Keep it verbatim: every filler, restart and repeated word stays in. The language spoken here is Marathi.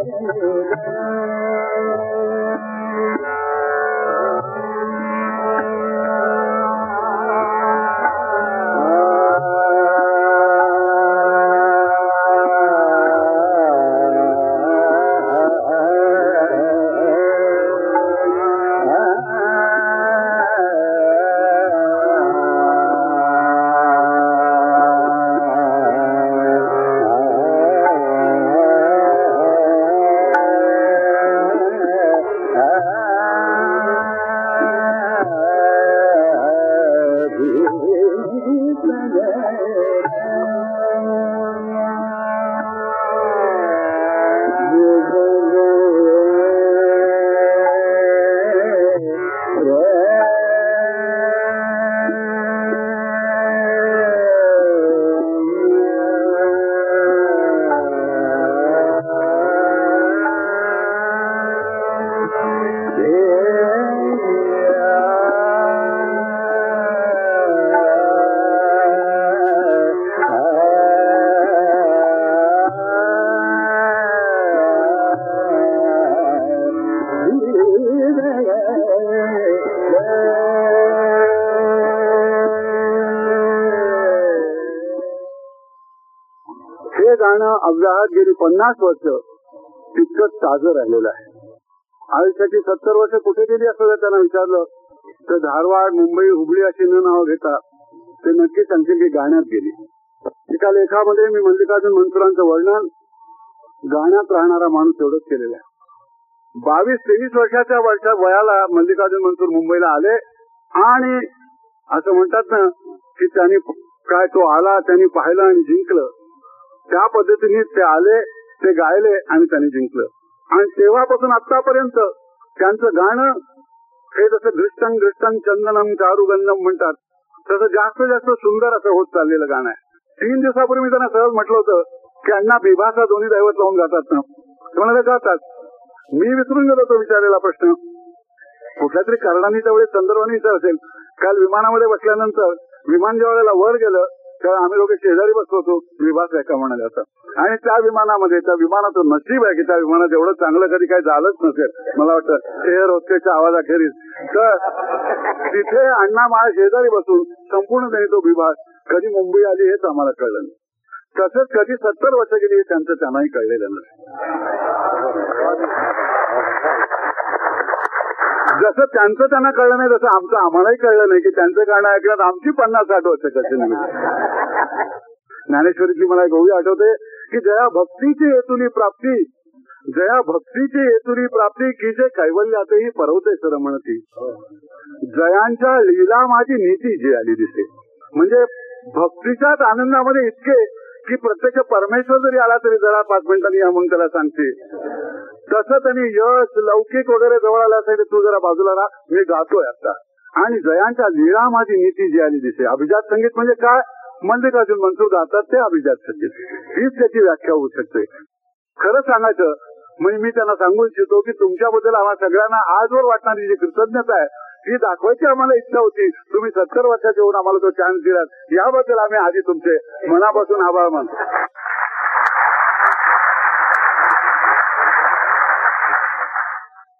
हे गाणं अव्याहत गेली पन्नास वर्ष तितकंच ताजं राहिलेलं आहे. आयुष्याची सत्तर वर्ष कुठे गेली असं जर त्यांना विचारलं तर धारवाड, मुंबई, हुबळी अशी न नावं घेता ते नक्की सांगतील की गाण्यात गेली. एका लेखामध्ये मी मल्लिकार्जुन मनसुरांचं वर्णन गाण्यात राहणारा माणूस एवढंच केलेलं आहे. बावीस तेवीस वर्षाच्या वर्षा वयाला मल्लिकार्जुन मनसूर मुंबईला आले आणि असं म्हणतात ना की त्यांनी काय तो आला, त्यांनी पाहिलं आणि जिंकलं. त्या पद्धतीने ते आले, ते गायले आणि त्यांनी जिंकलं. आणि तेव्हापासून आतापर्यंत त्यांचं गाणं हे जसं घृष्टं घृष्टं चंदनम चारुगंधम म्हणतात तसं जास्त जास्त सुंदर असं होत चाललेलं गाणं आहे. तीन दिवसापूर्वी मी त्यांना सहज म्हटलं होतं की अण्णा बिभासा दोन्ही दैवत लावून गातात ना. म्हणाले गातात. मी विसरून गेलो तो विचारलेला प्रश्न. कुठल्या तरी कारणाने त्यावेळी संदर्भाने विचार असेल. काल विमानामध्ये बसल्यानंतर विमान ज्या वेळेला वर गेलं तेव्हा आम्ही लोक शेजारी बसलो होतो. विभास आहे का म्हणाले असं. आणि त्या विमानामध्ये त्या विमानाचं नशीब आहे की त्या विमानात एवढं चांगलं कधी काही झालंच नसेल. मला वाटतं एअर होस्टेसच्या आवाजाखेरीज. तर तिथे अण्णा माझ्या शेजारी बसून संपूर्ण त्यांनी तो विभास कधी मुंबई आली हेच आम्हाला कळलं नाही. तसंच कधी सत्तर वर्ष गेली त्यांचं त्यांनाही कळलेलं नाही. जसं त्यांचं त्यांना कळलं नाही तसं आमचं आम्हालाही कळलं नाही की त्यांचं गाणं ऐकण्यात आमची पन्नास साठ वर्ष कशी निघाली. ज्ञानेश्वरीतली मला एक ओवी आठवते की जया भक्तीची हेतुली प्राप्ती, जया भक्तीची हेतुली प्राप्ती की जे कैवल्यातही परवते सर म्हणती. जयांच्या लीला माझी नीती जी आली दिसते. म्हणजे भक्तीच्याच आनंदामध्ये इतके की प्रत्यक्ष परमेश्वर जरी आला तरी जरा पाच मिनिटांनी या म्हणून त्याला सांगते. तसं त्यांनी यश लौकिक वगैरे जवळ आला असेल तू जरा बाजूला राहा, मी गातोय आता. आणि जयांच्या लीळा माझी नीती जी आली दिसते. अभिजात संगीत म्हणजे काय? मल्लिकार्जुन मनसूर गातात ते अभिजात संगीत. हीच त्याची व्याख्या होऊ शकते. खरं सांगायचं म्हणजे मी त्यांना सांगू इच्छितो की तुमच्याबद्दल आम्हाला सगळ्यांना आजवर वाटणारी जी कृतज्ञता आहे ही दाखवायची आम्हाला इच्छा होती. तुम्ही सत्तर वर्षाचे होऊन आम्हाला तो चान्स दिलात याबद्दल आम्ही आधी तुमचे मनापासून आभार मानतो.